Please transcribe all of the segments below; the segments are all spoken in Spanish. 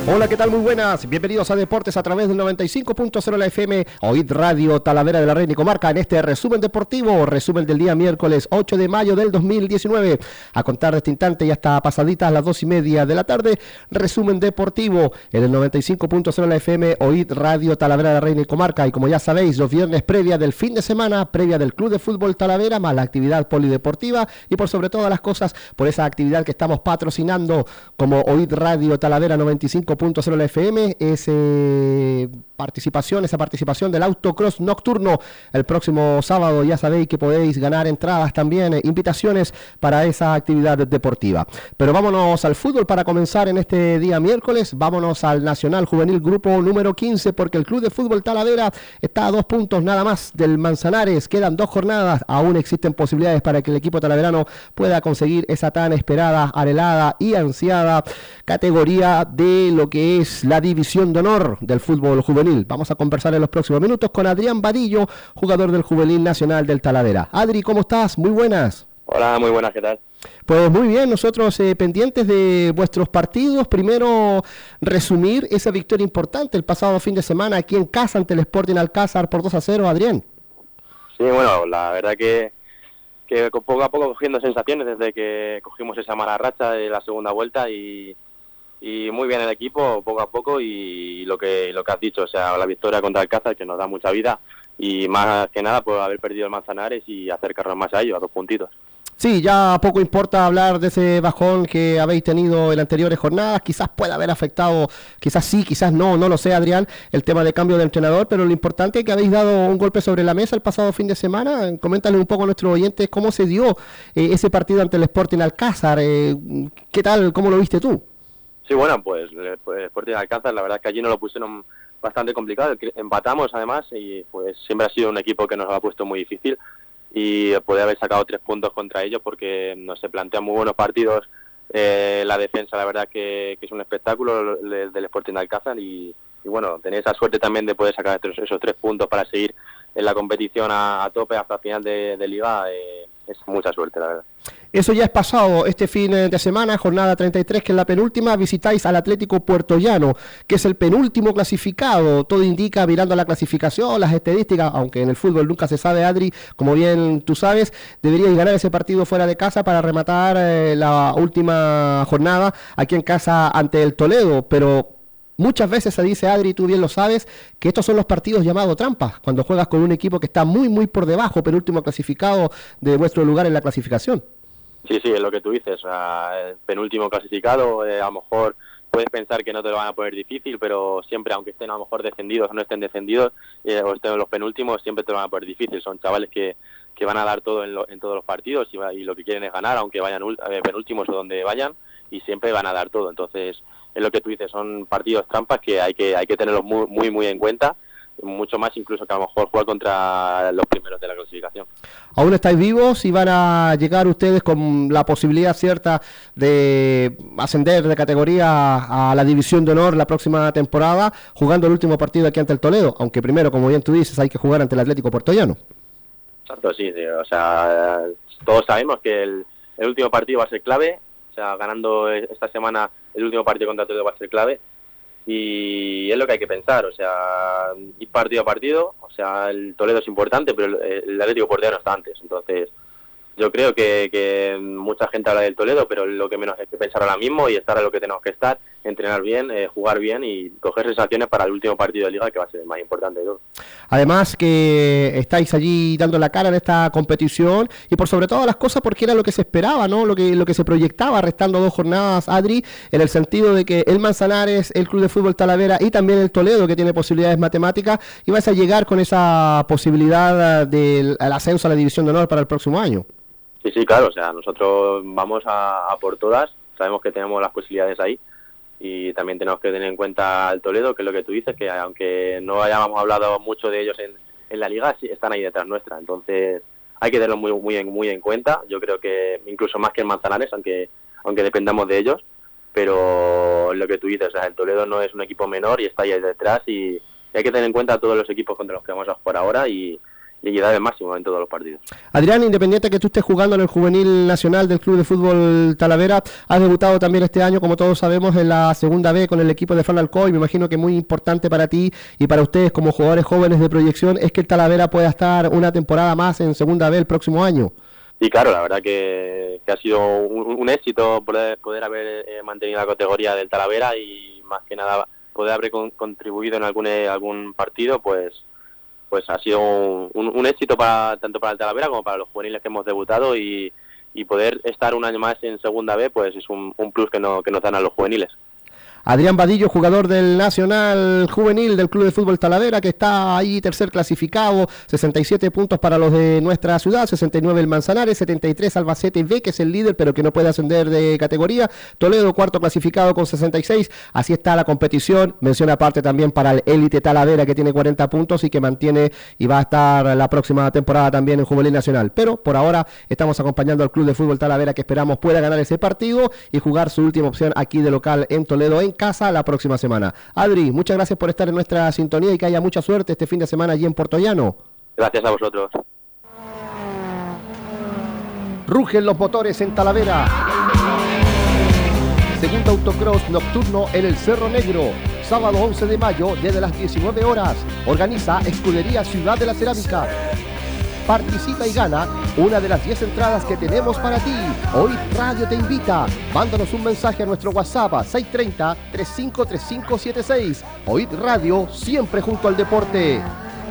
Hola, ¿qué tal? Muy buenas. Bienvenidos a Deportes a través del 95.0 la FM, OID Radio Talavera de la Reina y Comarca, en este resumen deportivo, resumen del día miércoles 8 de mayo del 2019. A contar de este instante y hasta pasaditas las 2:30 de la tarde, resumen deportivo en el 95.0 la FM, OID Radio Talavera de la Reina y Comarca. Y como ya sabéis, los viernes previa del fin de semana, previa del Club de Fútbol Talavera, más la actividad polideportiva y por sobre todas las cosas, por esa actividad que estamos patrocinando como OID Radio Talavera 95.0 la FM, esa participación del autocross nocturno el próximo sábado. Ya sabéis que podéis ganar entradas también, invitaciones para esa actividad deportiva. Pero vámonos al fútbol para comenzar en este día miércoles. Vámonos al Nacional Juvenil Grupo número 15, porque el Club de Fútbol Talavera está a 2 puntos nada más del Manzanares. Quedan 2 jornadas, aún existen posibilidades para que el equipo talaverano pueda conseguir esa tan esperada, anhelada y ansiada categoría de lo que es la división de honor del fútbol juvenil. Vamos a conversar en los próximos minutos con Adrián Vadillo, jugador del Juvenil Nacional del Talavera. Adri, ¿cómo estás? Muy buenas. Hola, muy buenas, ¿qué tal? Pues muy bien, nosotros pendientes de vuestros partidos. Primero, resumir esa victoria importante el pasado fin de semana aquí en casa ante el Sporting Alcázar por 2-0, Adrián. Sí, bueno, la verdad que poco a poco cogiendo sensaciones desde que cogimos esa mala racha de la segunda vuelta y muy bien el equipo, poco a poco, y lo que has dicho, o sea, la victoria contra Alcázar, que nos da mucha vida, y más que nada por haber perdido el Manzanares y acercarnos más a ellos, a 2 puntitos. Sí, ya poco importa hablar de ese bajón que habéis tenido en anteriores jornadas. Quizás pueda haber afectado, quizás sí, quizás no lo sé, Adrián, el tema de cambio de entrenador, pero lo importante es que habéis dado un golpe sobre la mesa el pasado fin de semana. Coméntale un poco a nuestros oyentes cómo se dio ese partido ante el Sporting Alcázar. ¿Qué tal? ¿Cómo lo viste tú? Sí, bueno, pues el Sporting Alcázar, la verdad es que allí nos lo pusieron bastante complicado. Empatamos además y pues siempre ha sido un equipo que nos lo ha puesto muy difícil, y poder haber sacado 3 puntos contra ellos porque nos se plantean muy buenos partidos. La defensa, la verdad que es un espectáculo del Sporting de Alcázar, y bueno, tener esa suerte también de poder sacar esos 3 puntos para seguir en la competición a tope hasta el final de Liga, es mucha suerte, la verdad. Eso ya es pasado este fin de semana, jornada 33, que es la penúltima. Visitáis al Atlético Puertollano, que es el penúltimo clasificado. Todo indica, mirando la clasificación, las estadísticas, aunque en el fútbol nunca se sabe, Adri, como bien tú sabes, deberíais ganar ese partido fuera de casa para rematar la última jornada aquí en casa ante el Toledo, pero muchas veces se dice, Adri, tú bien lo sabes, que estos son los partidos llamados trampas, cuando juegas con un equipo que está muy por debajo, penúltimo clasificado de vuestro lugar en la clasificación. Sí, es lo que tú dices, el penúltimo clasificado, a lo mejor puedes pensar que no te lo van a poner difícil, pero siempre, aunque estén a lo mejor descendidos o no estén descendidos, o estén los penúltimos, siempre te lo van a poner difícil. Son chavales que van a dar todo en todos los partidos y lo que quieren es ganar, aunque vayan penúltimos o donde vayan, y siempre van a dar todo. Entonces, es lo que tú dices, son partidos trampas que hay que tenerlos muy en cuenta, mucho más incluso que a lo mejor jugar contra los primeros de la clasificación. ¿Aún estáis vivos y van a llegar ustedes con la posibilidad cierta de ascender de categoría a la división de honor la próxima temporada, jugando el último partido aquí ante el Toledo? Aunque primero, como bien tú dices, hay que jugar ante el Atlético Puertollano. Exacto, sí, o sea, todos sabemos que el último partido va a ser clave, o sea, ganando esta semana el último partido contra el Toledo va a ser clave, y es lo que hay que pensar, o sea, ir partido a partido. O sea, el Toledo es importante, pero el Atlético Puertollano está antes. Entonces, yo creo que mucha gente habla del Toledo, pero lo que menos hay que pensar ahora mismo y estar a lo que tenemos que estar, entrenar bien, jugar bien y coger sensaciones para el último partido de Liga, que va a ser el más importante de todo. Además que estáis allí dando la cara en esta competición y por sobre todas las cosas porque era lo que se esperaba, ¿no? Lo que se proyectaba restando 2 jornadas, Adri, en el sentido de que el Manzanares, el Club de Fútbol Talavera y también el Toledo, que tiene posibilidades matemáticas, ibas a llegar con esa posibilidad del ascenso a la División de Honor para el próximo año. Sí, claro, o sea, nosotros vamos a por todas, sabemos que tenemos las posibilidades ahí, y también tenemos que tener en cuenta el Toledo, que es lo que tú dices, que aunque no hayamos hablado mucho de ellos en la Liga, sí están ahí detrás nuestra. Entonces hay que tenerlo muy en cuenta. Yo creo que incluso más que el Manzanares, aunque dependamos de ellos, pero lo que tú dices, o sea, el Toledo no es un equipo menor y está ahí detrás, y hay que tener en cuenta todos los equipos contra los que vamos a jugar ahora, y dar el máximo en todos los partidos. Adrián, independiente que tú estés jugando en el juvenil nacional del Club de Fútbol Talavera, has debutado también este año, como todos sabemos, en la segunda B con el equipo de Fran Alcoy. Me imagino que muy importante para ti y para ustedes como jugadores jóvenes de proyección es que el Talavera pueda estar una temporada más en segunda B el próximo año. Y claro, la verdad que ha sido un éxito poder haber mantenido la categoría del Talavera y más que nada poder haber contribuido en algún partido, pues ha sido un éxito tanto para el Talavera como para los juveniles que hemos debutado y poder estar un año más en segunda B pues es un plus que nos dan a los juveniles. Adrián Vadillo, jugador del Nacional Juvenil del Club de Fútbol Talavera, que está ahí tercer clasificado, 67 puntos para los de nuestra ciudad, 69 el Manzanares, 73 Albacete B, que es el líder, pero que no puede ascender de categoría, Toledo, cuarto clasificado con 66, así está la competición, mención aparte también para el Élite Talavera, que tiene 40 puntos y que mantiene y va a estar la próxima temporada también en Juvenil Nacional, pero por ahora estamos acompañando al Club de Fútbol Talavera, que esperamos pueda ganar ese partido y jugar su última opción aquí de local en Toledo, en casa la próxima semana. Adri, muchas gracias por estar en nuestra sintonía y que haya mucha suerte este fin de semana allí en Puerto Llano. Gracias a vosotros. Rugen los motores en Talavera. Segundo autocross nocturno en el Cerro Negro. Sábado 11 de mayo desde las 19 horas. Organiza Escudería Ciudad de la Cerámica. Participa y gana una de las 10 entradas que tenemos para ti. Hoy Radio te invita. Mándanos un mensaje a nuestro WhatsApp 630-353576. Hoy Radio, siempre junto al deporte.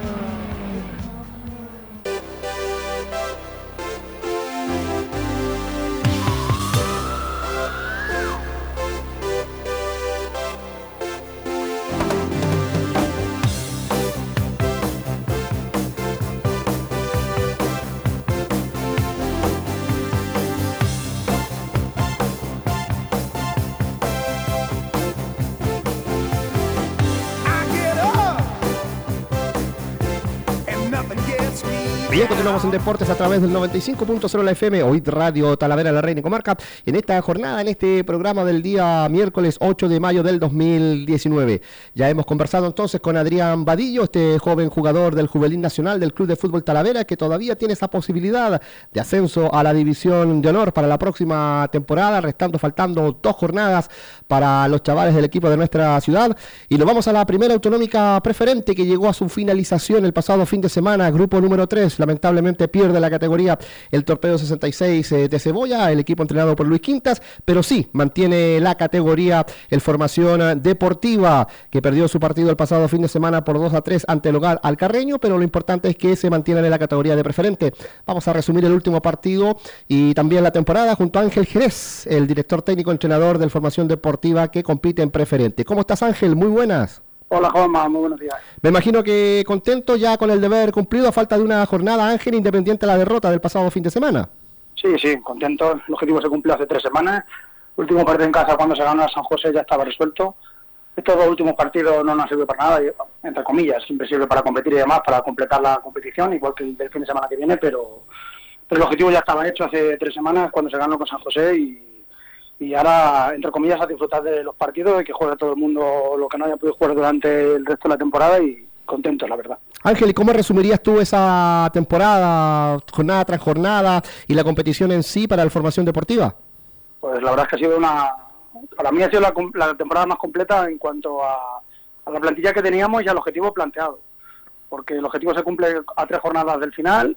Bien, continuamos en Deportes a través del 95.0 la FM, hoy Radio Talavera, la Reina y Comarca, en esta jornada, en este programa del día miércoles 8 de mayo del 2019. Ya hemos conversado entonces con Adrián Vadillo, este joven jugador del Juvenil Nacional del Club de Fútbol Talavera, que todavía tiene esa posibilidad de ascenso a la División de Honor para la próxima temporada, faltando 2 jornadas para los chavales del equipo de nuestra ciudad. Y nos vamos a la primera autonómica preferente, que llegó a su finalización el pasado fin de semana, grupo número 3. Lamentablemente pierde la categoría el Torpedo 66 de Cebolla, el equipo entrenado por Luis Quintas, pero sí mantiene la categoría el Formación Deportiva, que perdió su partido el pasado fin de semana por 2-3 ante el Hogar Alcarreño, pero lo importante es que se mantienen en la categoría de preferente. Vamos a resumir el último partido y también la temporada junto a Ángel Jerez, el director técnico entrenador del Formación Deportiva que compite en preferente. ¿Cómo estás, Ángel? Muy buenas. Hola, Juanma, muy buenos días. Me imagino que contento ya con el deber cumplido a falta de una jornada, Ángel, independiente de la derrota del pasado fin de semana. Sí, contento. El objetivo se cumplió hace 3 semanas. El último partido en casa, cuando se ganó a San José, ya estaba resuelto. Estos 2 últimos partidos no nos han servido para nada, entre comillas, siempre sirve para competir y demás, para completar la competición, igual que el del fin de semana que viene, pero el objetivo ya estaba hecho hace 3 semanas cuando se ganó con San José y ahora, entre comillas, a disfrutar de los partidos y que juegue todo el mundo lo que no haya podido jugar durante el resto de la temporada y contentos, la verdad. Ángel, ¿y cómo resumirías tú esa temporada, jornada tras jornada y la competición en sí para la formación deportiva? Pues la verdad es que ha sido para mí ha sido la temporada más completa en cuanto a la plantilla que teníamos y al objetivo planteado, porque el objetivo se cumple a 3 jornadas del final.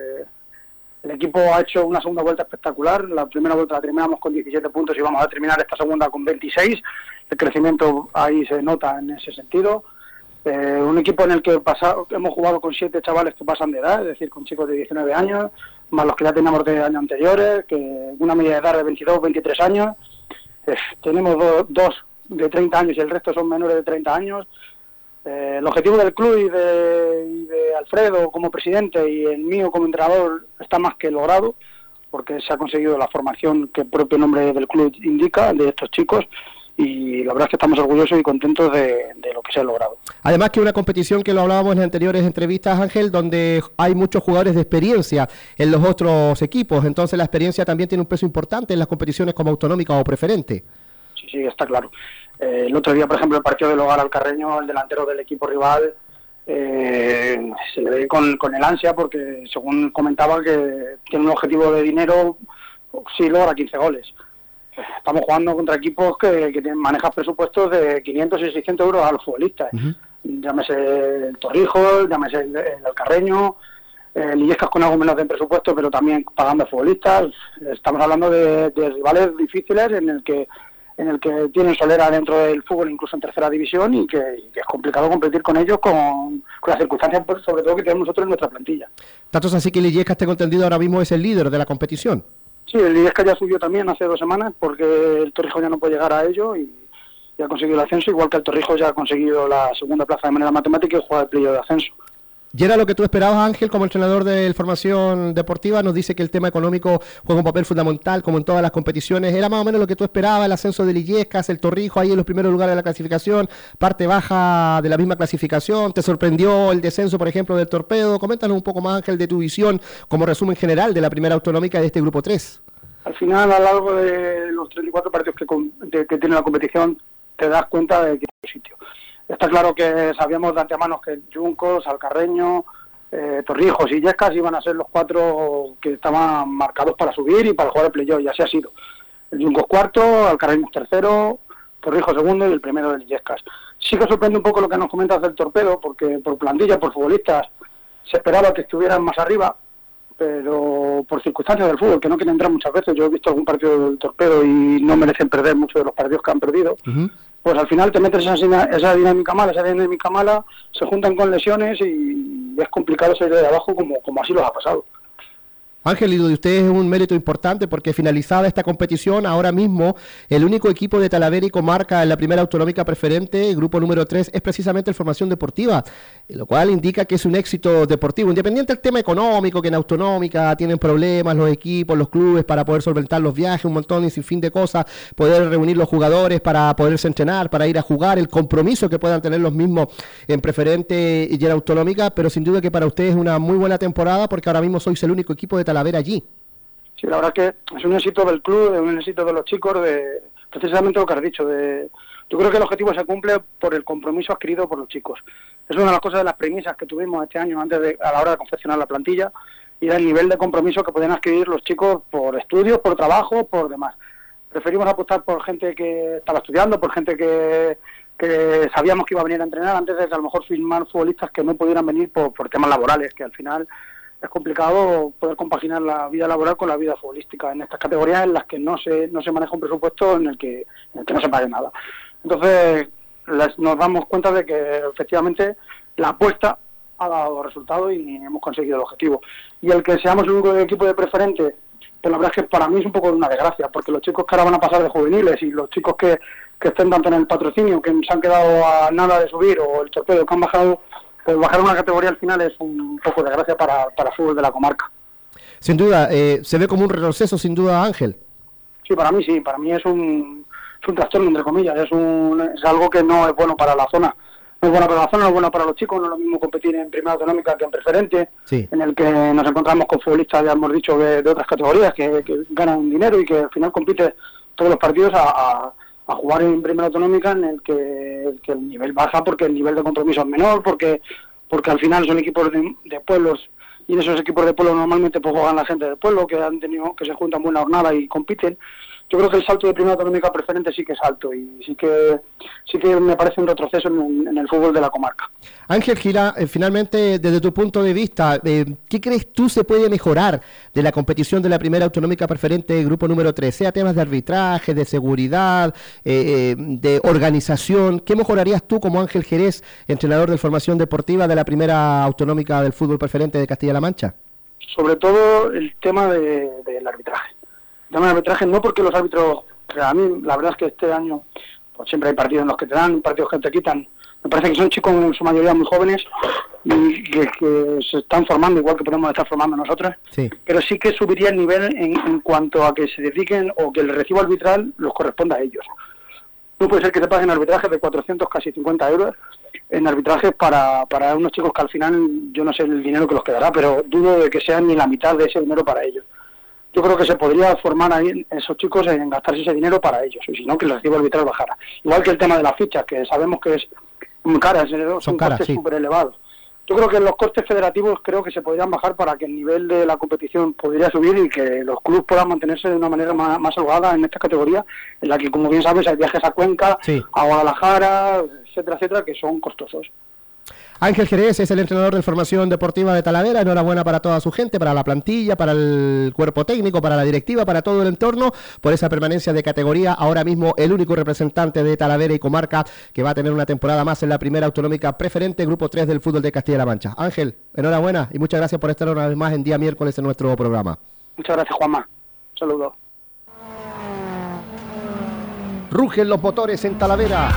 El equipo ha hecho una segunda vuelta espectacular. La primera vuelta la terminamos con 17 puntos y vamos a terminar esta segunda con 26. El crecimiento ahí se nota en ese sentido. Un equipo en el que hemos jugado con 7 chavales que pasan de edad, es decir, con chicos de 19 años, más los que ya teníamos de años anteriores, que una media de edad de 22, 23 años. Tenemos 2 de 30 años y el resto son menores de 30 años. El objetivo del club y de Alfredo como presidente y el mío como entrenador está más que logrado, porque se ha conseguido la formación que el propio nombre del club indica, de estos chicos, y la verdad es que estamos orgullosos y contentos de lo que se ha logrado. Además que una competición que lo hablábamos en anteriores entrevistas, Ángel, donde hay muchos jugadores de experiencia en los otros equipos, entonces la experiencia también tiene un peso importante en las competiciones como autonómica o preferente. Sí, está claro. El otro día, por ejemplo, el partido del Hogar Alcarreño, el delantero del equipo rival se le ve con el ansia porque, según comentaba, que tiene un objetivo de dinero, sí logra 15 goles. Estamos jugando contra equipos que manejan presupuestos de 500 y 600 euros a los futbolistas. Llámese el Torrijos, llámese el Alcarreño, el Illescas con algo menos de presupuesto, pero también pagando a futbolistas. Estamos hablando de rivales difíciles en el que tienen solera dentro del fútbol, incluso en tercera división, y que es complicado competir con ellos con las circunstancias, sobre todo, que tenemos nosotros en nuestra plantilla. Tanto es así que el Illescas, tengo entendido, ahora mismo es el líder de la competición. Sí, el Illescas ya subió también hace 2 semanas, porque el Torrijos ya no puede llegar a ello y ya ha conseguido el ascenso, igual que el Torrijos ya ha conseguido la segunda plaza de manera matemática y juega el playoff de ascenso. ¿Y era lo que tú esperabas, Ángel, como entrenador de formación deportiva? Nos dice que el tema económico juega un papel fundamental, como en todas las competiciones. ¿Era más o menos lo que tú esperabas, el ascenso del Illescas, el Torrijos, ahí en los primeros lugares de la clasificación, parte baja de la misma clasificación? ¿Te sorprendió el descenso, por ejemplo, del Torpedo? Coméntanos un poco más, Ángel, de tu visión como resumen general de la primera autonómica de este grupo 3. Al final, a lo largo de los 34 partidos que tiene la competición, te das cuenta de que hay sitio. Está claro que sabíamos de antemano que Juncos, Alcarreño, Torrijos y Illescas iban a ser los 4 que estaban marcados para subir y para jugar el playoff, y así ha sido. El Juncos cuarto, Alcarreño tercero, Torrijos segundo y el primero del Illescas. Sí que sorprende un poco lo que nos comentas del Torpedo, porque por plantilla, por futbolistas, se esperaba que estuvieran más arriba, pero por circunstancias del fútbol, que no quieren entrar muchas veces. Yo he visto algún partido del Torpedo y no merecen perder muchos de los partidos que han perdido. Pues al final te metes esa dinámica mala, se juntan con lesiones y es complicado salir de abajo como así los ha pasado. Ángel, y de ustedes es un mérito importante porque finalizada esta competición, ahora mismo el único equipo de Talavera y comarca en la primera autonómica preferente, el grupo número 3, es precisamente el Formación Deportiva, lo cual indica que es un éxito deportivo, independiente del tema económico, que en autonómica tienen problemas los equipos, los clubes para poder solventar los viajes, un montón y sin fin de cosas, poder reunir los jugadores para poderse entrenar, para ir a jugar, el compromiso que puedan tener los mismos en preferente y en autonómica, pero sin duda que para ustedes es una muy buena temporada porque ahora mismo sois el único equipo de Talavera allí. Sí, la verdad que es un éxito del club, es un éxito de los chicos, de precisamente lo que has dicho. Yo creo que el objetivo se cumple por el compromiso adquirido por los chicos. Es una de las cosas, de las premisas que tuvimos este año a la hora de confeccionar la plantilla, y el nivel de compromiso que pueden adquirir los chicos por estudios, por trabajo, por demás. Preferimos apostar por gente que estaba estudiando, por gente que sabíamos que iba a venir a entrenar, antes de que a lo mejor firmar futbolistas que no pudieran venir por temas laborales, que al final es complicado poder compaginar la vida laboral con la vida futbolística en estas categorías en las que no se maneja un presupuesto en el que no se pague nada. Entonces nos damos cuenta de que efectivamente la apuesta ha dado resultados y hemos conseguido el objetivo. Y el que seamos el único equipo de preferente, pues la verdad es que para mí es un poco de una desgracia, porque los chicos que ahora van a pasar de juveniles y los chicos que estén tanto en el patrocinio, que se han quedado a nada de subir, o el Torpedo, que han bajado, pues bajar una categoría al final es un poco de gracia para el fútbol de la comarca. Sin duda, se ve como un retroceso, sin duda, Ángel. Sí, para mí es un trastorno, entre comillas, es algo que no es bueno para la zona. No es bueno para la zona, no es bueno para los chicos, no es lo mismo competir en primera autonómica que en preferente, sí, en el que nos encontramos con futbolistas, ya hemos dicho, de otras categorías que ganan dinero y que al final compite todos los partidos a jugar en primera autonómica, en el que el nivel baja porque el nivel de compromiso es menor, porque al final son equipos de pueblos, y en esos equipos de pueblo normalmente pues juegan la gente del pueblo, que se juntan buena jornada y compiten. Yo creo que el salto de primera autonómica preferente sí que es alto y sí que me parece un retroceso en el fútbol de la comarca. Ángel Gila, finalmente, desde tu punto de vista, ¿qué crees tú se puede mejorar de la competición de la primera autonómica preferente grupo número 3? Sea temas de arbitraje, de seguridad, de organización. ¿Qué mejorarías tú como Ángel Jerez, entrenador de formación deportiva de la primera autonómica del fútbol preferente de Castilla-La Mancha? Sobre todo el tema del arbitraje. El arbitraje no porque los árbitros, a mí la verdad es que este año pues siempre hay partidos en los que te dan, partidos que te quitan. Me parece que son chicos en su mayoría muy jóvenes y que se están formando igual que podemos estar formando nosotros, sí, pero sí que subiría el nivel en cuanto a que se dediquen o que el recibo arbitral los corresponda a ellos. No puede ser que te paguen arbitrajes de 400, casi 50 euros en arbitrajes para unos chicos que al final yo no sé el dinero que los quedará, pero dudo de que sean ni la mitad de ese dinero para ellos. Yo creo que se podría formar ahí esos chicos en gastarse ese dinero para ellos, y si no, que el recibo arbitral bajara. Igual que el tema de las fichas, que sabemos que es muy caras, son costes súper elevados. Yo creo que los costes federativos creo que se podrían bajar para que el nivel de la competición podría subir y que los clubes puedan mantenerse de una manera más holgada en esta categoría, en la que, como bien sabes, hay viajes a Cuenca, sí, a Guadalajara, etcétera, que son costosos. Ángel Jerez es el entrenador de formación deportiva de Talavera. Enhorabuena para toda su gente, para la plantilla, para el cuerpo técnico, para la directiva, para todo el entorno, por esa permanencia de categoría. Ahora mismo el único representante de Talavera y comarca que va a tener una temporada más en la primera autonómica preferente, Grupo 3 del fútbol de Castilla-La Mancha. Ángel, enhorabuena y muchas gracias por estar una vez más en día miércoles en nuestro programa. Muchas gracias, Juanma. Saludos. Rugen los motores en Talavera.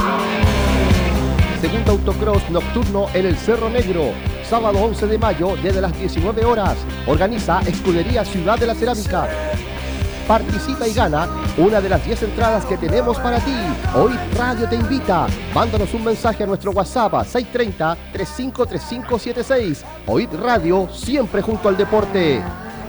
Segundo autocross nocturno en el Cerro Negro, sábado 11 de mayo desde las 19 horas. Organiza Escudería Ciudad de la Cerámica. Participa y gana una de las 10 entradas que tenemos para ti. Hoy Radio te invita. Mándanos un mensaje a nuestro WhatsApp a 630-353576. Hoy Radio, siempre junto al deporte.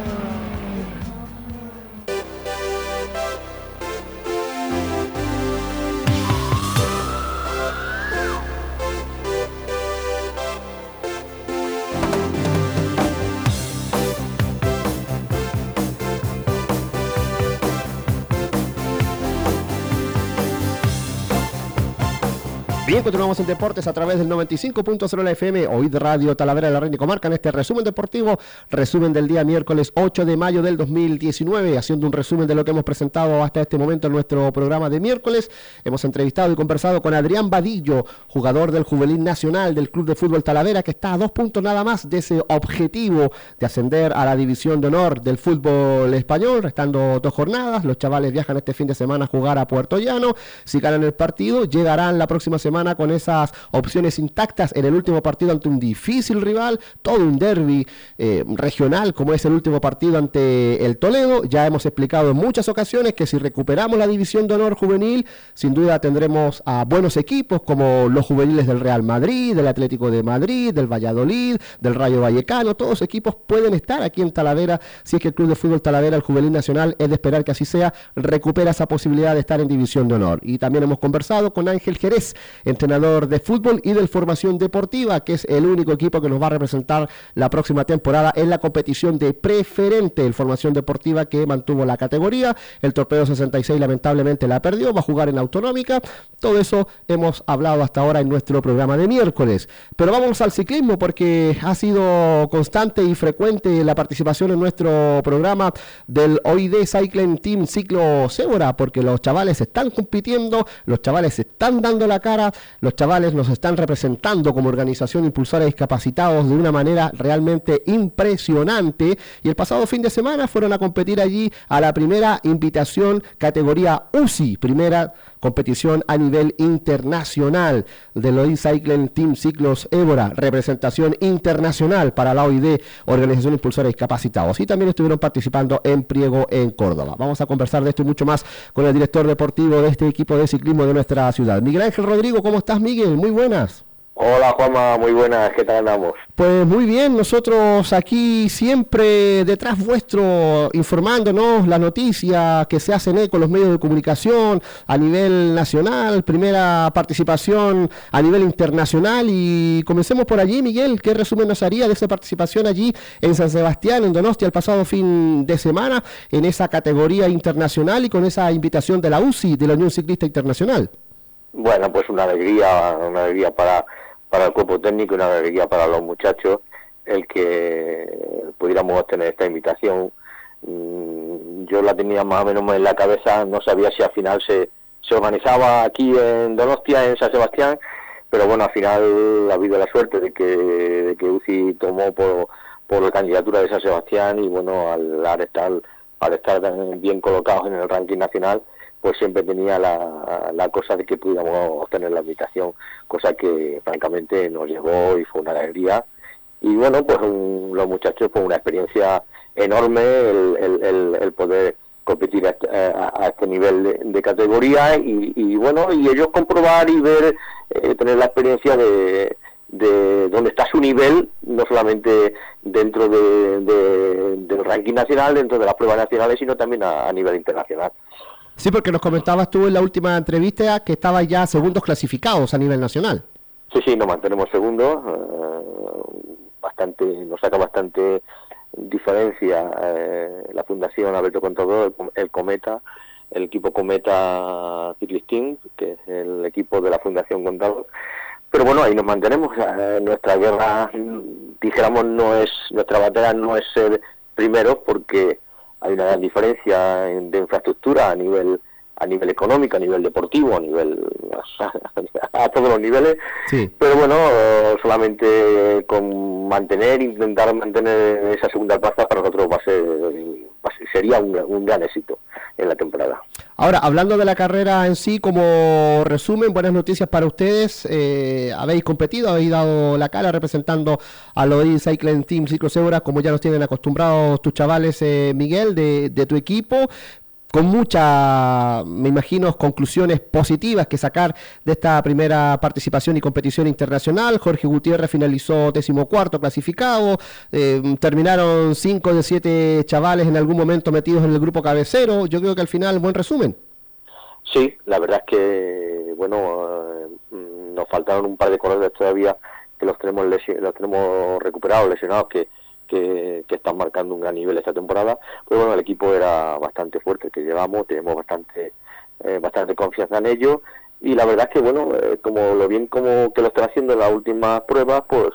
Bien, continuamos en Deportes a través del 95.0 la FM, hoy de Radio Talavera de la Reina y Comarca, en este resumen deportivo, resumen del día miércoles 8 de mayo del 2019, haciendo un resumen de lo que hemos presentado hasta este momento en nuestro programa de miércoles. Hemos entrevistado y conversado con Adrián Vadillo, jugador del Juvenil Nacional del Club de Fútbol Talavera, que está a 2 puntos nada más de ese objetivo de ascender a la División de Honor del fútbol español, restando 2 jornadas. Los chavales viajan este fin de semana a jugar a Puerto Llano. Si ganan el partido, llegarán la próxima semana con esas opciones intactas en el último partido ante un difícil rival, todo un derbi regional como es el último partido ante el Toledo. Ya hemos explicado en muchas ocasiones que si recuperamos la División de Honor juvenil, sin duda tendremos a buenos equipos como los juveniles del Real Madrid, del Atlético de Madrid, del Valladolid, del Rayo Vallecano. Todos equipos pueden estar aquí en Talavera si es que el Club de Fútbol Talavera, el Juvenil Nacional, es de esperar que así sea, recupera esa posibilidad de estar en División de Honor. Y también hemos conversado con Ángel Jerez, entrenador de fútbol y de formación deportiva, que es el único equipo que nos va a representar la próxima temporada en la competición de preferente en formación deportiva, que mantuvo la categoría. El Torpedo 66 lamentablemente la perdió, va a jugar en autonómica. Todo eso hemos hablado hasta ahora en nuestro programa de miércoles. Pero vamos al ciclismo, porque ha sido constante y frecuente la participación en nuestro programa del OID Cycling Team Ciclo Cébora, porque los chavales están compitiendo, los chavales están dando la cara, los chavales nos están representando como organización impulsora de discapacitados de una manera realmente impresionante. Y el pasado fin de semana fueron a competir allí a la primera invitación categoría UCI, primera competición a nivel internacional del OID Cycling Team Ciclos Évora, representación internacional para la OID, Organización Impulsora de Discapacitados, y también estuvieron participando en Priego, en Córdoba. Vamos a conversar de esto y mucho más con el director deportivo de este equipo de ciclismo de nuestra ciudad, Miguel Ángel Rodrigo. ¿Cómo estás, Miguel? Muy buenas. Hola, Juanma, muy buenas, ¿qué tal andamos? Pues muy bien, nosotros aquí siempre detrás vuestro, informándonos las noticias que se hacen con los medios de comunicación a nivel nacional, primera participación a nivel internacional. Y comencemos por allí, Miguel, ¿qué resumen nos haría de esa participación allí en San Sebastián, en Donostia, el pasado fin de semana, en esa categoría internacional y con esa invitación de la UCI, de la Unión Ciclista Internacional? Bueno, pues una alegría para el cuerpo técnico y una alegría para los muchachos el que pudiéramos obtener esta invitación. Yo la tenía más o menos en la cabeza, no sabía si al final se organizaba aquí en Donostia, en San Sebastián, pero bueno, al final ha habido la suerte de que UCI tomó por la candidatura de San Sebastián, y bueno, al estar bien colocados en el ranking nacional, pues siempre tenía la cosa de que pudiéramos obtener la invitación, cosa que francamente nos llegó y fue una alegría. Y bueno, pues los muchachos, pues una experiencia enorme el poder competir a este nivel de categoría, y bueno, y ellos comprobar y ver, tener la experiencia de dónde está su nivel, no solamente dentro del ranking nacional, dentro de las pruebas nacionales, sino también a nivel internacional. Sí, porque nos comentabas tú en la última entrevista que estaban ya segundos clasificados a nivel nacional. Sí, nos mantenemos segundos, nos saca bastante diferencia la Fundación Alberto Contador, el Cometa, el equipo Cometa Cyclist Team, que es el equipo de la Fundación Contador. Pero bueno, ahí nos mantenemos. Nuestra guerra, dijéramos, nuestra batalla no es ser primeros, porque hay una gran diferencia de infraestructura a nivel económico, a nivel deportivo, a todos los niveles. Sí. Pero bueno, solamente con intentar mantener esa segunda plaza para nosotros sería un gran éxito en la temporada. Ahora, hablando de la carrera en sí, como resumen, buenas noticias para ustedes. Habéis competido, habéis dado la cara representando a Loí Cycling Team Ciclo Segura, como ya nos tienen acostumbrados tus chavales, Miguel, de tu equipo, con muchas, me imagino, conclusiones positivas que sacar de esta primera participación y competición internacional. Jorge Gutiérrez finalizó 14º clasificado, terminaron 5 de 7 chavales en algún momento metidos en el grupo cabecero. Yo creo que al final, buen resumen. Sí, la verdad es que, bueno, nos faltaron un par de corredores todavía que los tenemos recuperados, lesionados, que están marcando un gran nivel esta temporada. Pero bueno, el equipo era bastante fuerte el que llevamos, tenemos bastante confianza en ellos, y la verdad es que bueno, como lo bien como que lo están haciendo en las últimas pruebas, pues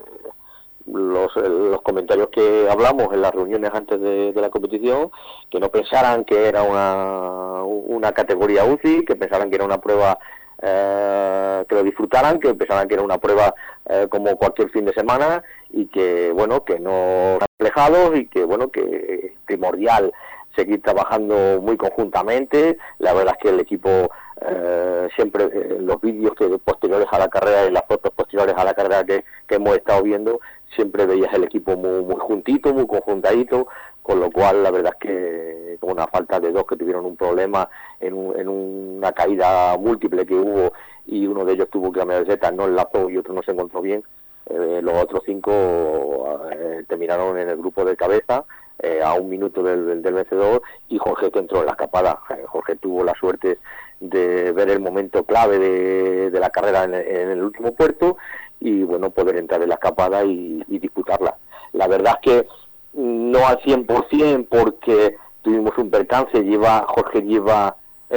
los comentarios que hablamos en las reuniones antes de la competición, que no pensaran que era una categoría UCI, que pensaran que era una prueba que lo disfrutaran, que pensaban que era una prueba como cualquier fin de semana, y que bueno, que no reflejados, y que bueno, que es primordial seguir trabajando muy conjuntamente. La verdad es que el equipo siempre en los vídeos posteriores a la carrera y las fotos posteriores a la carrera que hemos estado viendo, siempre veías el equipo muy juntito, muy conjuntadito, con lo cual la verdad es que con una falta de dos que tuvieron un problema en una caída múltiple que hubo, y uno de ellos tuvo que cambiar de seta, no enlazó y otro no se encontró bien. Los otros 5 terminaron en el grupo de cabeza a 1 minuto del vencedor, y Jorge, que entró en la escapada. Jorge tuvo la suerte de ver el momento clave de la carrera en el último puerto, y bueno, poder entrar en la escapada y disputarla. La verdad es que no al 100%, porque tuvimos un percance. Jorge lleva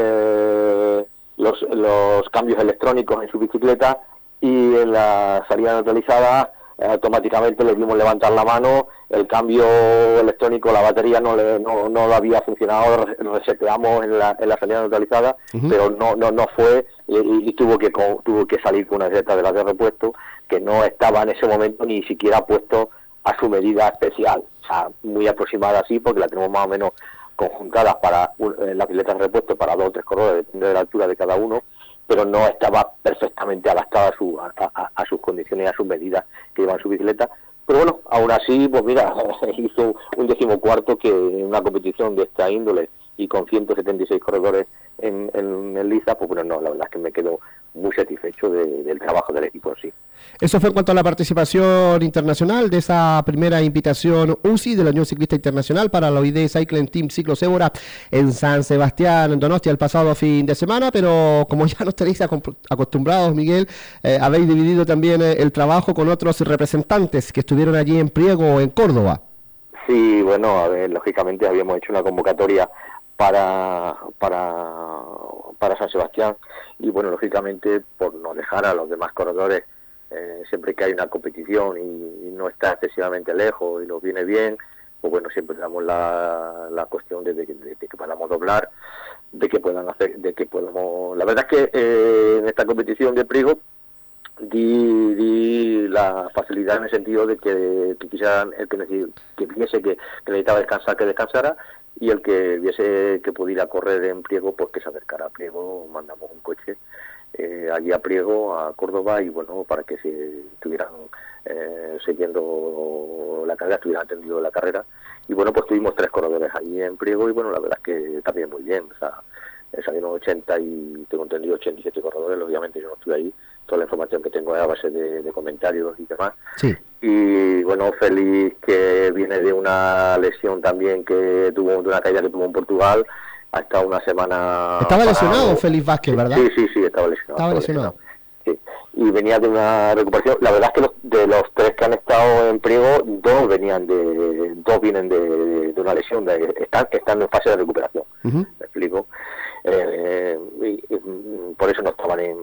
los cambios electrónicos en su bicicleta, y en la salida neutralizada automáticamente le vimos levantar la mano, el cambio electrónico, la batería no lo había funcionado, reseteamos en la salida neutralizada, pero no fue, y tuvo que salir con una receta de las de repuesto, que no estaba en ese momento ni siquiera puesto a su medida especial, o sea, muy aproximada así, porque la tenemos más o menos conjuntadas para la bicicleta de repuesto para 2 o 3 corredores, depende de la altura de cada uno, pero no estaba perfectamente adaptada a sus condiciones, a sus medidas que lleva en su bicicleta. Pero bueno, aún así, pues mira, hizo un 14º, que en una competición de esta índole y con 176 corredores en liza, pues bueno, no, la verdad es que me quedo muy satisfecho del trabajo del equipo en sí. Eso fue en cuanto a la participación internacional de esa primera invitación UCI de la Unión Ciclista Internacional para la OID Cycling Team Ciclo Segura en San Sebastián, en Donostia, el pasado fin de semana. Pero como ya nos tenéis acostumbrados, Miguel, habéis dividido también el trabajo con otros representantes que estuvieron allí en Priego, en Córdoba. Sí, bueno, a ver, lógicamente habíamos hecho una convocatoria para San Sebastián, y bueno, lógicamente, por no dejar a los demás corredores, siempre que hay una competición y no está excesivamente lejos y nos viene bien, pues bueno, siempre damos la cuestión de que podamos doblar, de que podamos... La verdad es que en esta competición de Priego di la facilidad en el sentido de que quisieran el que viese que necesitaba descansar, que descansara, y el que viese que pudiera correr en Priego, pues que se acercara a Priego. Mandamos un coche allí a Priego, a Córdoba, y bueno, para que se estuvieran siguiendo la carrera, estuvieran atendiendo la carrera. Y bueno, pues tuvimos 3 corredores allí en Priego, y bueno, la verdad es que también muy bien. O sea, salieron 80 y tengo entendido 87 corredores. Obviamente yo no estuve ahí, toda la información que tengo es a base de comentarios y demás. Sí. Y bueno, Félix, que viene de una lesión también que tuvo, de una caída que tuvo en Portugal, ha estado una semana... Estaba lesionado Félix Vázquez, ¿verdad? Sí, estaba lesionado. Estaba lesionado. Sí. y venía de una recuperación. La verdad es que de los 3 que han estado en Priego, 2 vienen de una lesión, están en fase de recuperación. Uh-huh. ¿Me explico? Por eso no estaban en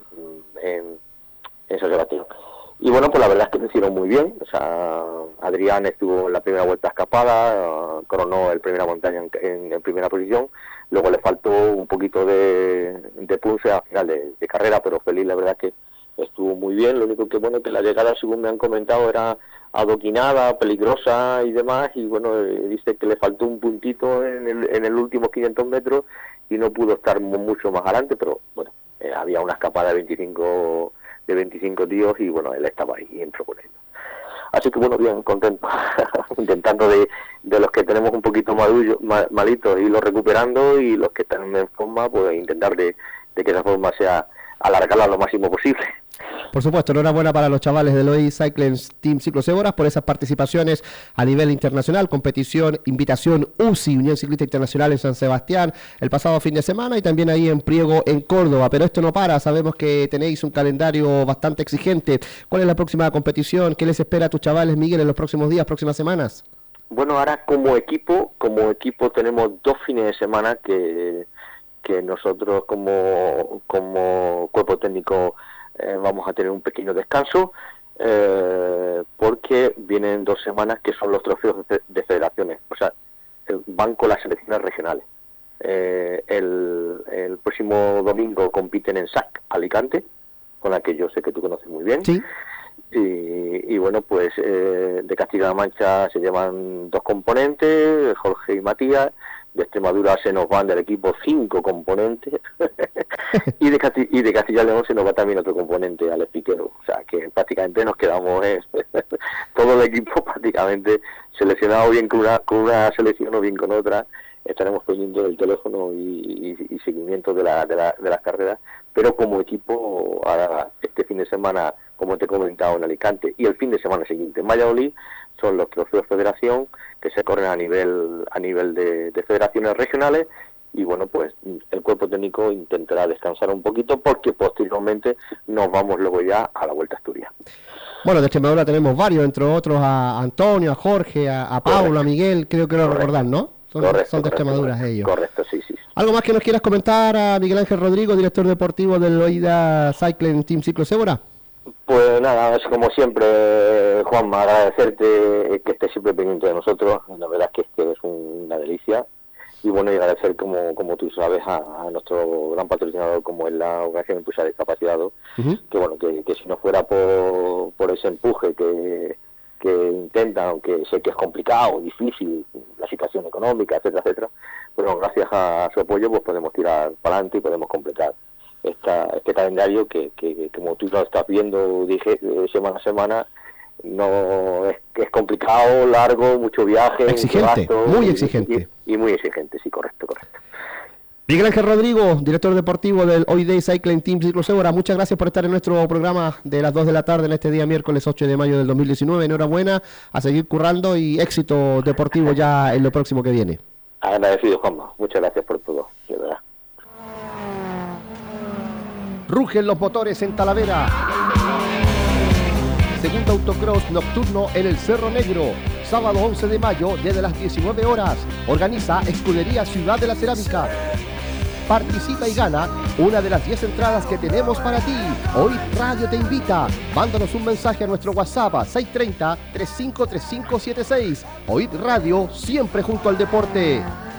San Sebastián. Y bueno, pues la verdad es que lo hicieron muy bien. O sea, Adrián estuvo en la primera vuelta escapada, coronó el primera montaña en primera posición. Luego le faltó un poquito de pulse al final de carrera, pero feliz, la verdad que estuvo muy bien. Lo único que bueno, que la llegada, según me han comentado, era adoquinada, peligrosa y demás, y bueno, dice que le faltó un puntito en el último 500 metros y no pudo estar mucho más adelante, pero bueno, había una escapada de 25 tíos y bueno, él estaba ahí y entró con ellos. Así que bueno, bien, contento, intentando de los que tenemos un poquito malitos irlos recuperando, y los que están en forma, pues intentar de que esa forma sea alargarla lo máximo posible. Por supuesto, enhorabuena para los chavales del OI Cycling Team Ciclos Éboras por esas participaciones a nivel internacional, competición, invitación UCI, Unión Ciclista Internacional en San Sebastián, el pasado fin de semana, y también ahí en Priego, en Córdoba. Pero esto no para, sabemos que tenéis un calendario bastante exigente. ¿Cuál es la próxima competición? ¿Qué les espera a tus chavales, Miguel, en los próximos días, próximas semanas? Bueno, ahora como equipo tenemos 2 fines de semana que nosotros como cuerpo técnico vamos a tener un pequeño descanso, porque vienen 2 semanas que son los trofeos de federaciones, o sea, van con las selecciones regionales. El próximo domingo compiten en SAC Alicante, con la que yo sé que tú conoces muy bien. Sí. Y bueno, pues de Castilla-La Mancha se llevan 2 componentes, Jorge y Matías. De Extremadura se nos van del equipo 5 componentes y de Castilla y León se nos va también otro componente, Alex Piquero. O sea que prácticamente nos quedamos todo el equipo prácticamente seleccionado, bien con una selección o bien con otra. Estaremos pendientes del teléfono y seguimiento de las carreras, pero como equipo ahora este fin de semana, como te he comentado, en Alicante, y el fin de semana siguiente en Valladolid, son los trofeos federación que se corren a nivel de federaciones regionales. Y bueno, pues el cuerpo técnico intentará descansar un poquito, porque posteriormente nos vamos luego ya a la Vuelta a Asturias. Bueno, de Extremadura tenemos varios, entre otros a Antonio, a Jorge, a Pablo, a Miguel, creo que lo recordar, ¿no? Son de Extremadura ellos. Correcto, sí. ¿Algo más que nos quieras comentar a Miguel Ángel Rodrigo, director deportivo del OIDA Cycling Team Ciclos Éboras? Pues nada, es como siempre, Juanma, agradecerte que estés siempre pendiente de nosotros. La verdad es que es una delicia. Y bueno, y agradecer, como tú sabes, a nuestro gran patrocinador, como es la Organización Impulsar Discapacitados, uh-huh. Que bueno, que si no fuera por ese empuje que intentan, aunque sé que es complicado, difícil, la situación económica, etcétera, pero gracias a su apoyo pues podemos tirar para adelante y podemos completar este calendario que como tú lo estás viendo, dije, semana a semana, no es complicado, largo, mucho viaje, exigente, mucho gasto, muy exigente. Y muy exigente, sí, correcto. Miguel Ángel Rodrigo, director deportivo del OID Cycling Team Ciclos Éboras, muchas gracias por estar en nuestro programa de las 2 de la tarde en este día miércoles 8 de mayo del 2019. Enhorabuena, a seguir currando y éxito deportivo ya en lo próximo que viene. Agradecido, Juanma. Muchas gracias por todo, de verdad. Rugen los motores en Talavera. Segundo autocross nocturno en el Cerro Negro. Sábado 11 de mayo desde las 19 horas. Organiza Escudería Ciudad de la Cerámica. Participa y gana una de las 10 entradas que tenemos para ti. OID Radio te invita. Mándanos un mensaje a nuestro WhatsApp 630-353576. OID Radio, siempre junto al deporte.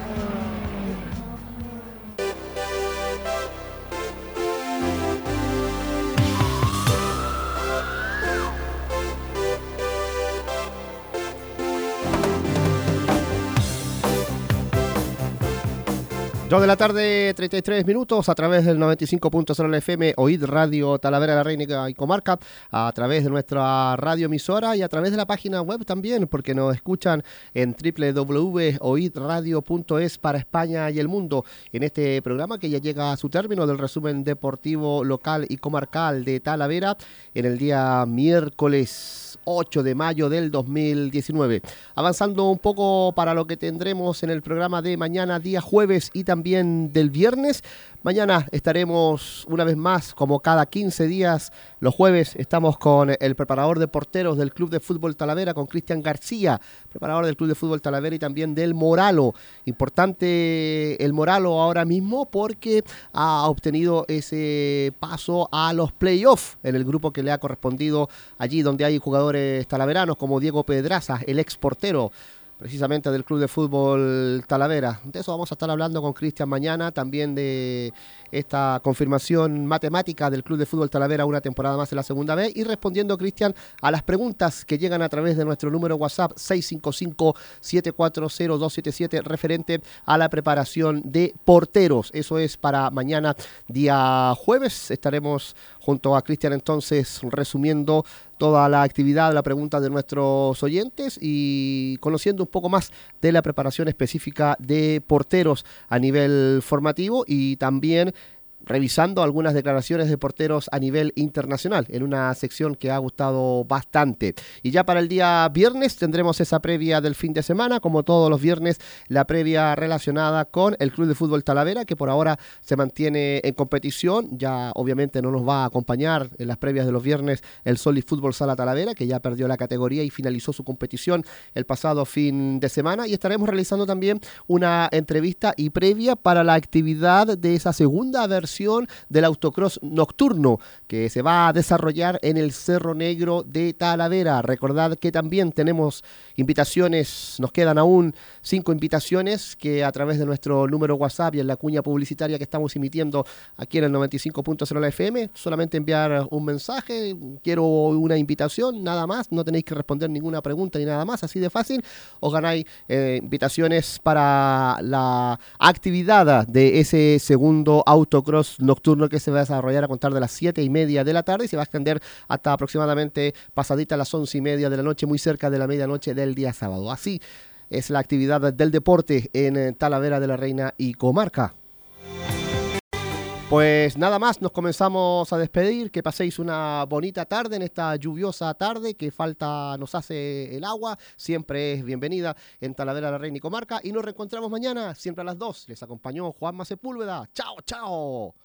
De la tarde, 33 minutos, a través del 95.0 FM, OID Radio Talavera, la Reina y Comarca, a través de nuestra radioemisora y a través de la página web también, porque nos escuchan en www.oidradio.es para España y el mundo, en este programa que ya llega a su término del resumen deportivo local y comarcal de Talavera en el día miércoles 8 de mayo del 2019. Avanzando un poco para lo que tendremos en el programa de mañana, día jueves, y también también del viernes. Mañana estaremos una vez más, como cada 15 días, los jueves, estamos con el preparador de porteros del Club de Fútbol Talavera, con Cristian García, preparador del Club de Fútbol Talavera y también del Moralo. Importante el Moralo ahora mismo porque ha obtenido ese paso a los playoffs en el grupo que le ha correspondido allí donde hay jugadores talaveranos como Diego Pedraza, el ex portero precisamente del Club de Fútbol Talavera. De eso vamos a estar hablando con Cristian mañana, también de esta confirmación matemática del Club de Fútbol Talavera una temporada más en la segunda B, y respondiendo, Cristian, a las preguntas que llegan a través de nuestro número WhatsApp 655-740-277 referente a la preparación de porteros. Eso es para mañana, día jueves. Estaremos junto a Cristian entonces resumiendo toda la actividad, la pregunta de nuestros oyentes y conociendo un poco más de la preparación específica de porteros a nivel formativo, y también revisando algunas declaraciones de porteros a nivel internacional, en una sección que ha gustado bastante. Y ya para el día viernes tendremos esa previa del fin de semana, como todos los viernes, la previa relacionada con el Club de Fútbol Talavera, que por ahora se mantiene en competición. Ya obviamente no nos va a acompañar en las previas de los viernes el Solid Fútbol Sala Talavera, que ya perdió la categoría y finalizó su competición el pasado fin de semana, y estaremos realizando también una entrevista y previa para la actividad de esa segunda versión del autocross nocturno que se va a desarrollar en el Cerro Negro de Talavera. Recordad que también tenemos invitaciones, nos quedan aún 5 invitaciones que a través de nuestro número WhatsApp y en la cuña publicitaria que estamos emitiendo aquí en el 95.0 la FM, solamente enviar un mensaje, quiero una invitación, nada más, no tenéis que responder ninguna pregunta ni nada más, así de fácil, os ganáis invitaciones para la actividad de ese segundo autocross nocturno que se va a desarrollar a contar de las 7:30 de la tarde y se va a extender hasta aproximadamente pasadita las 11:30 de la noche, muy cerca de la medianoche del día sábado. Así es la actividad del deporte en Talavera de la Reina y comarca. Pues nada más, nos comenzamos a despedir, que paséis una bonita tarde en esta lluviosa tarde, que falta nos hace el agua, siempre es bienvenida en Talavera de la Reina y comarca, y nos reencontramos mañana, siempre a las 2. Les acompañó Juanma Sepúlveda. ¡Chao, chao!